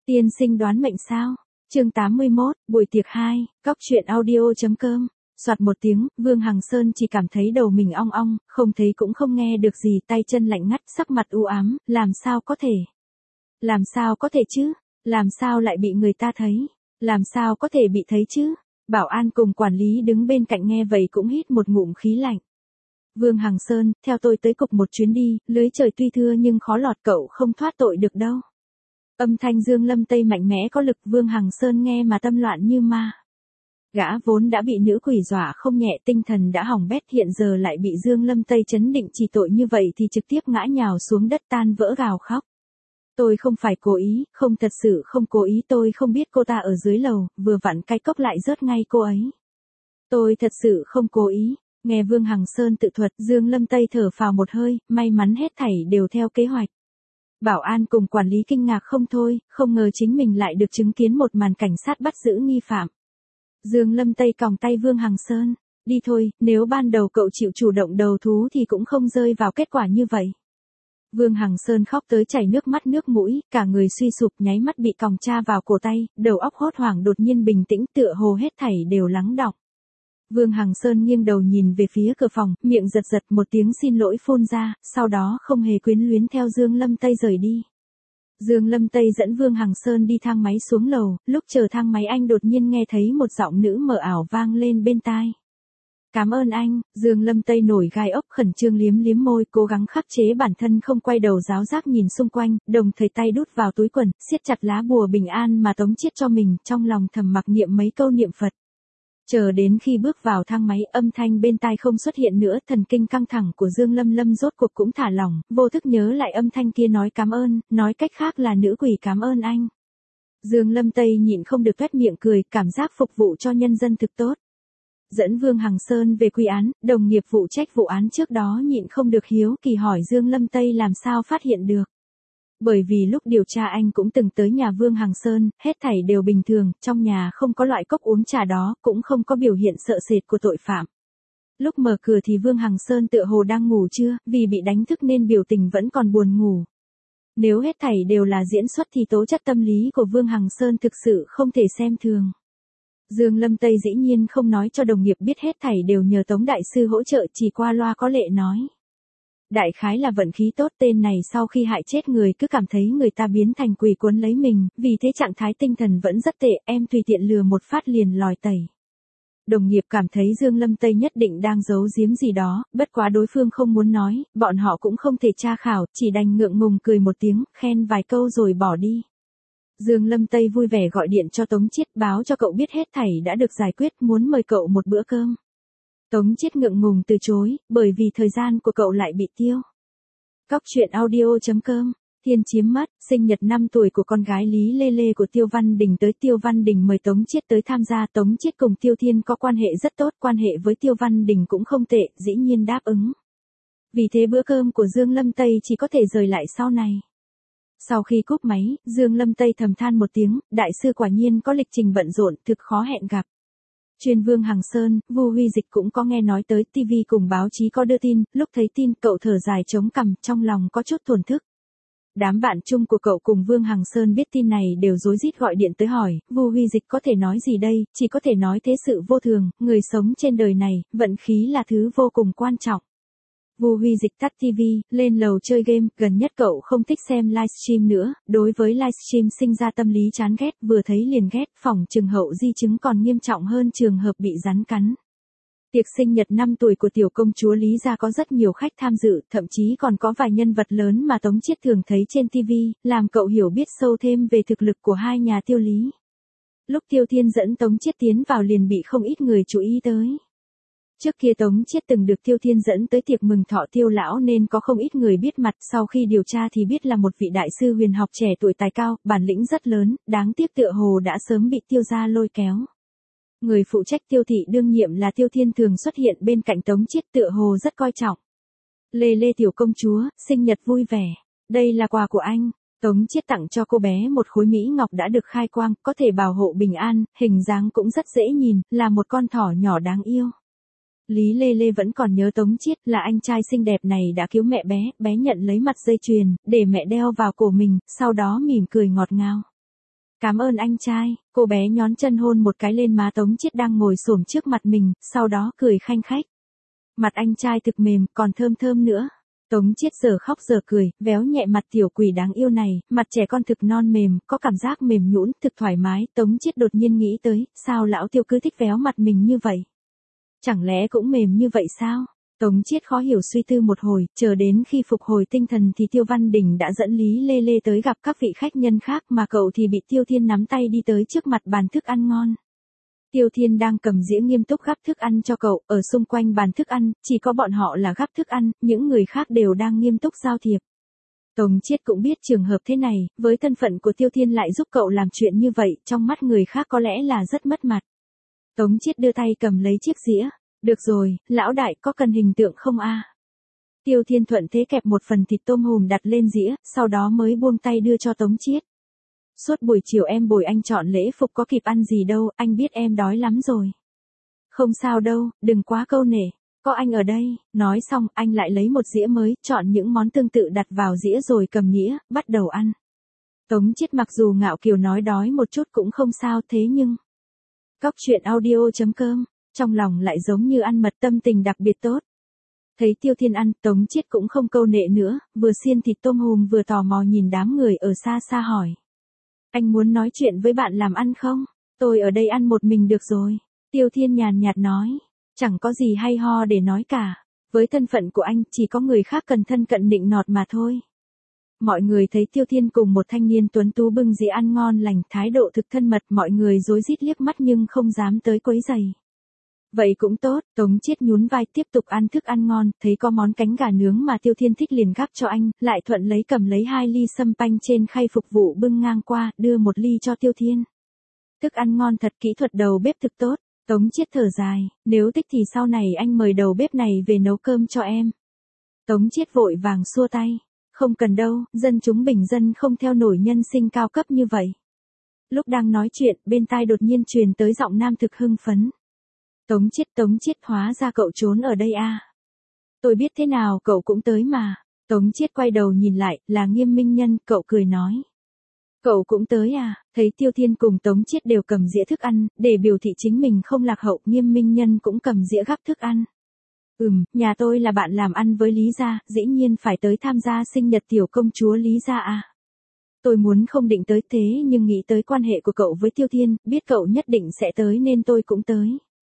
Tiên sinh đoán mệnh sao? Chương 81, buổi tiệc 2, cóc truyện audio.com. Soạt một tiếng, Vương Hằng Sơn chỉ cảm thấy đầu mình ong ong, không thấy cũng không nghe được gì, tay chân lạnh ngắt, sắc mặt u ám, làm sao có thể? Làm sao có thể chứ? Làm sao lại bị người ta thấy? Làm sao có thể bị thấy chứ? Bảo an cùng quản lý đứng bên cạnh nghe vậy cũng hít một ngụm khí lạnh. Vương Hằng Sơn, theo tôi tới cục một chuyến đi, lưới trời tuy thưa nhưng khó lọt, cậu không thoát tội được đâu. Âm thanh Dương Lâm Tây mạnh mẽ có lực, Vương Hằng Sơn nghe mà tâm loạn như ma. Gã vốn đã bị nữ quỷ dọa không nhẹ, tinh thần đã hỏng bét, hiện giờ lại bị Dương Lâm Tây trấn định chỉ tội như vậy thì trực tiếp ngã nhào xuống đất tan vỡ gào khóc. Tôi không phải cố ý, không, thật sự không cố ý, tôi không biết cô ta ở dưới lầu, vừa vặn cái cốc lại rớt ngay cô ấy. Tôi thật sự không cố ý. Nghe Vương Hằng Sơn tự thuật, Dương Lâm Tây thở phào một hơi, may mắn hết thảy đều theo kế hoạch. Bảo an cùng quản lý kinh ngạc không thôi, không ngờ chính mình lại được chứng kiến một màn cảnh sát bắt giữ nghi phạm. Dương Lâm Tây còng tay Vương Hằng Sơn, đi thôi, nếu ban đầu cậu chịu chủ động đầu thú thì cũng không rơi vào kết quả như vậy. Vương Hằng Sơn khóc tới chảy nước mắt nước mũi, cả người suy sụp, nháy mắt bị còng tra vào cổ tay, đầu óc hốt hoảng đột nhiên bình tĩnh, tựa hồ hết thảy đều lắng đọng. Vương Hằng Sơn nghiêng đầu nhìn về phía cửa phòng, miệng giật giật, một tiếng xin lỗi phun ra, sau đó không hề quyến luyến theo Dương Lâm Tây rời đi. Dương Lâm Tây dẫn Vương Hằng Sơn đi thang máy xuống lầu, lúc chờ thang máy anh đột nhiên nghe thấy một giọng nữ mờ ảo vang lên bên tai. Cảm ơn anh. Dương Lâm Tây nổi gai ốc, khẩn trương liếm liếm môi, cố gắng khắc chế bản thân không quay đầu giáo giác nhìn xung quanh, đồng thời tay đút vào túi quần, siết chặt lá bùa bình an mà Tống Chiết cho mình, trong lòng thầm mặc niệm mấy câu niệm Phật. Chờ đến khi bước vào thang máy, âm thanh bên tai không xuất hiện nữa, thần kinh căng thẳng của Dương Lâm Lâm rốt cuộc cũng thả lỏng, vô thức nhớ lại âm thanh kia nói cảm ơn, nói cách khác là nữ quỷ cảm ơn anh. Dương Lâm Tây nhịn không được toét miệng cười, cảm giác phục vụ cho nhân dân thực tốt. Dẫn Vương Hằng Sơn về quy án, đồng nghiệp phụ trách vụ án trước đó nhịn không được hiếu kỳ hỏi Dương Lâm Tây làm sao phát hiện được. Bởi vì lúc điều tra anh cũng từng tới nhà Vương Hằng Sơn, hết thảy đều bình thường, trong nhà không có loại cốc uống trà đó, cũng không có biểu hiện sợ sệt của tội phạm. Lúc mở cửa thì Vương Hằng Sơn tựa hồ đang ngủ trưa, vì bị đánh thức nên biểu tình vẫn còn buồn ngủ. Nếu hết thảy đều là diễn xuất thì tố chất tâm lý của Vương Hằng Sơn thực sự không thể xem thường. Dương Lâm Tây dĩ nhiên không nói cho đồng nghiệp biết, hết thảy đều nhờ Tống đại sư hỗ trợ, chỉ qua loa có lệ nói. Đại khái là vận khí tốt, tên này sau khi hại chết người cứ cảm thấy người ta biến thành quỷ cuốn lấy mình, vì thế trạng thái tinh thần vẫn rất tệ, em tùy tiện lừa một phát liền lòi tẩy. Đồng nghiệp cảm thấy Dương Lâm Tây nhất định đang giấu giếm gì đó, bất quá đối phương không muốn nói, bọn họ cũng không thể tra khảo, chỉ đành ngượng ngùng cười một tiếng, khen vài câu rồi bỏ đi. Dương Lâm Tây vui vẻ gọi điện cho Tống Chiết, báo cho cậu biết hết thảy đã được giải quyết, muốn mời cậu một bữa cơm. Tống Chiết ngượng ngùng từ chối, bởi vì thời gian của cậu lại bị tiêu. Cóc truyện audio.com. Thiên chiếm mất, sinh nhật 5 tuổi của con gái Lý Lê Lê của Tiêu Văn Đình tới, Tiêu Văn Đình mời Tống Chiết tới tham gia, Tống Chiết cùng Tiêu Thiên có quan hệ rất tốt, quan hệ với Tiêu Văn Đình cũng không tệ, dĩ nhiên đáp ứng. Vì thế bữa cơm của Dương Lâm Tây chỉ có thể rời lại sau này. Sau khi cúp máy, Dương Lâm Tây thầm than một tiếng, đại sư quả nhiên có lịch trình bận rộn, thực khó hẹn gặp. Chuyên Vương Hằng Sơn, Vu Huy Dịch cũng có nghe nói tới, TV cùng báo chí có đưa tin, lúc thấy tin cậu thở dài chống cằm, trong lòng có chút thổn thức. Đám bạn chung của cậu cùng Vương Hằng Sơn biết tin này đều rối rít gọi điện tới hỏi, Vu Huy Dịch có thể nói gì đây, chỉ có thể nói thế sự vô thường, người sống trên đời này, vận khí là thứ vô cùng quan trọng. Vu Huy Dịch tắt TV, lên lầu chơi game, gần nhất cậu không thích xem livestream nữa, đối với livestream sinh ra tâm lý chán ghét, vừa thấy liền ghét, phỏng chừng hậu di chứng còn nghiêm trọng hơn trường hợp bị rắn cắn. Tiệc sinh nhật 5 tuổi của tiểu công chúa Lý gia có rất nhiều khách tham dự, thậm chí còn có vài nhân vật lớn mà Tống Chiết thường thấy trên TV, làm cậu hiểu biết sâu thêm về thực lực của hai nhà Tiêu Lý. Lúc Tiêu Thiên dẫn Tống Chiết tiến vào liền bị không ít người chú ý tới. Trước kia Tống Chiết từng được Tiêu Thiên dẫn tới tiệc mừng thọ Tiêu lão nên có không ít người biết mặt, sau khi điều tra thì biết là một vị đại sư huyền học trẻ tuổi tài cao, bản lĩnh rất lớn, đáng tiếc tựa hồ đã sớm bị Tiêu gia lôi kéo. Người phụ trách Tiêu thị đương nhiệm là Tiêu Thiên thường xuất hiện bên cạnh Tống Chiết, tựa hồ rất coi trọng. Lê Lê tiểu công chúa, sinh nhật vui vẻ. Đây là quà của anh. Tống Chiết tặng cho cô bé một khối mỹ ngọc đã được khai quang, có thể bảo hộ bình an, hình dáng cũng rất dễ nhìn, là một con thỏ nhỏ đáng yêu. Lý Lê Lê vẫn còn nhớ Tống Chiết, là anh trai xinh đẹp này đã cứu mẹ bé, bé nhận lấy mặt dây chuyền, để mẹ đeo vào cổ mình, sau đó mỉm cười ngọt ngào. Cảm ơn anh trai, cô bé nhón chân hôn một cái lên má Tống Chiết đang ngồi xổm trước mặt mình, sau đó cười khanh khách. Mặt anh trai thực mềm, còn thơm thơm nữa. Tống Chiết giờ khóc giờ cười, véo nhẹ mặt tiểu quỷ đáng yêu này, mặt trẻ con thực non mềm, có cảm giác mềm nhũn, thực thoải mái. Tống Chiết đột nhiên nghĩ tới, sao lão Tiêu cứ thích véo mặt mình như vậy? Chẳng lẽ cũng mềm như vậy sao? Tống Chiết khó hiểu suy tư một hồi, chờ đến khi phục hồi tinh thần thì Tiêu Văn Đình đã dẫn Lý Lê Lê tới gặp các vị khách nhân khác mà cậu thì bị Tiêu Thiên nắm tay đi tới trước mặt bàn thức ăn ngon. Tiêu Thiên đang cầm dĩa nghiêm túc gắp thức ăn cho cậu, ở xung quanh bàn thức ăn, chỉ có bọn họ là gắp thức ăn, những người khác đều đang nghiêm túc giao thiệp. Tống Chiết cũng biết trường hợp thế này, với thân phận của Tiêu Thiên lại giúp cậu làm chuyện như vậy, trong mắt người khác có lẽ là rất mất mặt. Tống Chiết đưa tay cầm lấy chiếc dĩa. Được rồi, lão đại có cần hình tượng không a? Tiêu Thiên thuận thế kẹp một phần thịt tôm hùm đặt lên dĩa, sau đó mới buông tay đưa cho Tống Chiết. Suốt buổi chiều em bồi anh chọn lễ phục có kịp ăn gì đâu, anh biết em đói lắm rồi. Không sao đâu, đừng quá câu nể, có anh ở đây. Nói xong, anh lại lấy một dĩa mới, chọn những món tương tự đặt vào dĩa rồi cầm nĩa, bắt đầu ăn. Tống Chiết mặc dù ngạo kiều nói đói một chút cũng không sao thế nhưng... Cóc truyện audio.com, trong lòng lại giống như ăn mật, tâm tình đặc biệt tốt. Thấy Tiêu Thiên ăn, Tống Chiết cũng không câu nệ nữa, vừa xiên thịt tôm hùm vừa tò mò nhìn đám người ở xa xa hỏi. Anh muốn nói chuyện với bạn làm ăn không? Tôi ở đây ăn một mình được rồi. Tiêu Thiên nhàn nhạt nói, chẳng có gì hay ho để nói cả. Với thân phận của anh, chỉ có người khác cần thân cận nịnh nọt mà thôi. Mọi người thấy Tiêu Thiên cùng một thanh niên tuấn tú bưng dĩa ăn ngon lành, thái độ thực thân mật, mọi người rối rít liếc mắt nhưng không dám tới quấy rầy. Vậy cũng tốt, Tống Chiết nhún vai tiếp tục ăn thức ăn ngon, thấy có món cánh gà nướng mà Tiêu Thiên thích liền gắp cho anh, lại thuận lấy cầm lấy 2 ly sâm panh trên khay phục vụ bưng ngang qua, đưa 1 ly cho Tiêu Thiên. Thức ăn ngon thật, kỹ thuật đầu bếp thực tốt. Tống Chiết thở dài, nếu thích thì sau này anh mời đầu bếp này về nấu cơm cho em. Tống Chiết vội vàng xua tay, không cần đâu, dân chúng bình dân không theo nổi nhân sinh cao cấp như vậy. Lúc đang nói chuyện, bên tai đột nhiên truyền tới giọng nam thực hưng phấn. Tống Chiết hóa ra cậu trốn ở đây à? Tôi biết thế nào cậu cũng tới mà. Tống Chiết quay đầu nhìn lại, là Nghiêm Minh Nhân, cậu cười nói. Cậu cũng tới à? Thấy Tiêu Thiên cùng Tống Chiết đều cầm dĩa thức ăn, để biểu thị chính mình không lạc hậu, Nghiêm Minh Nhân cũng cầm dĩa gắp thức ăn. Nhà tôi là bạn làm ăn với Lý gia, dĩ nhiên phải tới tham gia sinh nhật tiểu công chúa Lý gia à? Tôi muốn không định tới thế nhưng nghĩ tới quan hệ của cậu với Tiêu Thiên, biết cậu nhất định sẽ tới nên tôi cũng tới.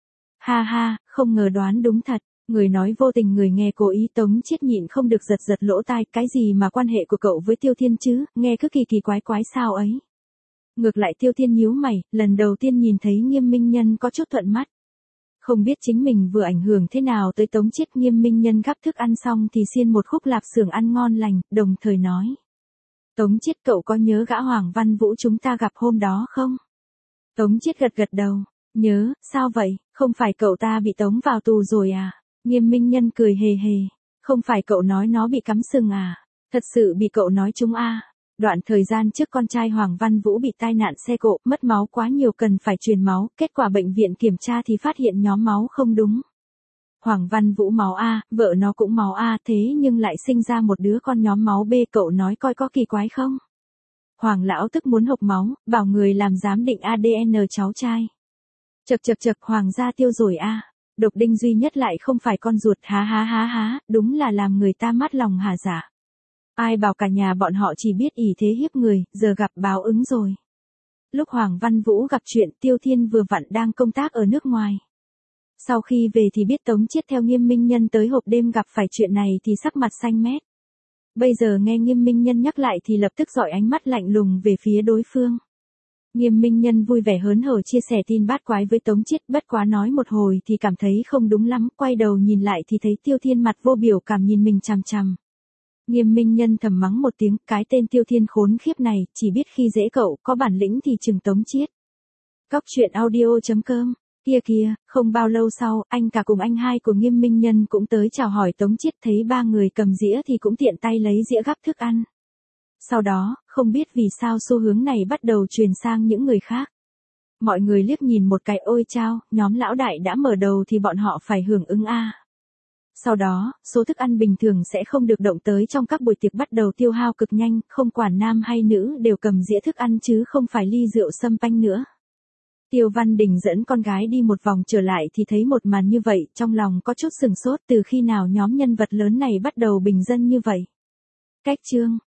Ha ha, không ngờ đoán đúng thật, người nói vô tình người nghe cố ý. Tống Chiết nhịn không được giật giật lỗ tai, cái gì mà quan hệ của cậu với Tiêu Thiên chứ, nghe cứ kỳ kỳ quái quái sao ấy. Ngược lại Tiêu Thiên nhíu mày, lần đầu tiên nhìn thấy Nghiêm Minh Nhân có chút thuận mắt. Không biết chính mình vừa ảnh hưởng thế nào tới Tống Chiết. Nghiêm Minh Nhân gắp thức ăn xong thì xiên một khúc lạp xưởng ăn ngon lành, đồng thời nói. Tống Chiết cậu có nhớ gã Hoàng Văn Vũ chúng ta gặp hôm đó không? Tống Chiết gật gật đầu. Nhớ, sao vậy, không phải cậu ta bị tống vào tù rồi à? Nghiêm Minh Nhân cười hề hề. Không phải cậu nói nó bị cắm sừng à? Thật sự bị cậu nói chúng à? Đoạn thời gian trước con trai Hoàng Văn Vũ bị tai nạn xe cộ, mất máu quá nhiều cần phải truyền máu, kết quả bệnh viện kiểm tra thì phát hiện nhóm máu không đúng. Hoàng Văn Vũ máu A, vợ nó cũng máu A, thế nhưng lại sinh ra một đứa con nhóm máu B, cậu nói coi có kỳ quái không? Hoàng lão tức muốn hộc máu, bảo người làm giám định ADN cháu trai. Chậc, Hoàng gia Tiêu rồi a. Độc đinh duy nhất lại không phải con ruột, há, đúng là làm người ta mát lòng hả dạ. Ai bảo cả nhà bọn họ chỉ biết ỷ thế hiếp người, giờ gặp báo ứng rồi. Lúc Hoàng Văn Vũ gặp chuyện, Tiêu Thiên vừa vặn đang công tác ở nước ngoài. Sau khi về thì biết Tống Chiết theo Nghiêm Minh Nhân tới hộp đêm gặp phải chuyện này thì sắc mặt xanh mét. Bây giờ nghe Nghiêm Minh Nhân nhắc lại thì lập tức dọi ánh mắt lạnh lùng về phía đối phương. Nghiêm Minh Nhân vui vẻ hớn hở chia sẻ tin bát quái với Tống Chiết, bất quá nói một hồi thì cảm thấy không đúng lắm, quay đầu nhìn lại thì thấy Tiêu Thiên mặt vô biểu cảm nhìn mình chằm chằm. Nghiêm Minh Nhân thầm mắng một tiếng, cái tên Tiêu Thiên khốn khiếp này, chỉ biết khi dễ cậu, có bản lĩnh thì chừng Tống Chiết. Cóc truyện audio.com, kia, không bao lâu sau, anh cả cùng anh hai của Nghiêm Minh Nhân cũng tới chào hỏi Tống Chiết, thấy ba người cầm dĩa thì cũng tiện tay lấy dĩa gắp thức ăn. Sau đó, không biết vì sao xu hướng này bắt đầu truyền sang những người khác. Mọi người liếc nhìn một cái ôi chao, nhóm lão đại đã mở đầu thì bọn họ phải hưởng ứng a. Sau đó, số thức ăn bình thường sẽ không được động tới trong các buổi tiệc bắt đầu tiêu hao cực nhanh, không quản nam hay nữ đều cầm dĩa thức ăn chứ không phải ly rượu sâm panh nữa. Tiêu Văn Đình dẫn con gái đi một vòng trở lại thì thấy một màn như vậy, trong lòng có chút sừng sốt từ khi nào nhóm nhân vật lớn này bắt đầu bình dân như vậy. Cách chương